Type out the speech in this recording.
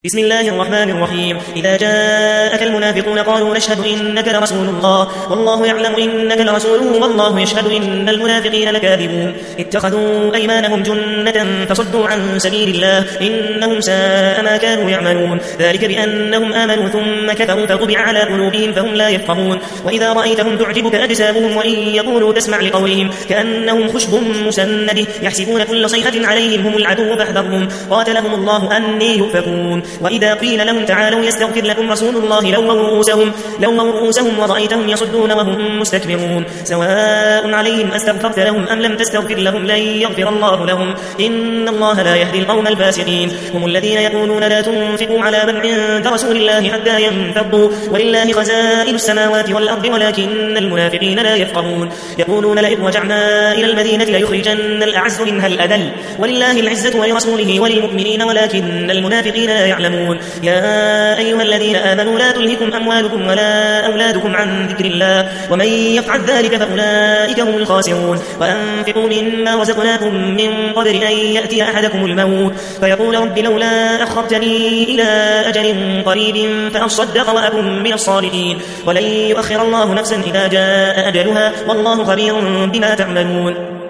بسم الله الرحمن الرحيم. إذا جاءك المنافقون قالوا نشهد إنك لرسول الله والله يعلم إنك لرسوله والله يشهد إن المنافقين لكاذبون. اتخذوا أيمانهم جنة فصدوا عن سبيل الله إنهم ساء ما كانوا يعملون. ذلك بأنهم آمنوا ثم كفروا فطبع على قلوبهم فهم لا يفقهون. وإذا رأيتهم تعجبك أجسامهم وإن يقولوا تسمع لقولهم كأنهم خشب مسند يحسبون كل صيحة عليهم هم العدو فاحذرهم قاتلهم الله أني يؤفكون. وإذا قيل لهم تعالوا يستغفر لكم رسول الله لووا رؤوسهم ورأيتهم يصدون وهم مستكبرون. سواء عليهم أستغفرت لهم أم لم تستغفر لهم لن يغفر الله لهم إن الله لا يهدي القوم الفاسقين. هم الذين يقولون لا تنفقوا على من عند رسول الله حتى ينفضوا ولله خزائن السماوات والأرض ولكن المنافقين لا يفقهون. يقولون لئن رجعنا إلى المدينة ليخرجن الأعز منها الأذل ولله العزة ولرسوله وللمؤمنين ولكن المنافقين لا يعلمون. يا أيها الذين آمنوا لا تلهكم أموالكم ولا أولادكم عن ذكر الله ومن يفعل ذلك فأولئك هم الخاسرون. وأنفقوا مما رزقناكم من قبل أن يأتي أحدكم الموت فيقول رب لولا أخرتني إلى أجل قريب فأصدق وأكن من الصالحين ولن يؤخر الله نفسا إذا جاء أجلها والله خبير بما تعملون.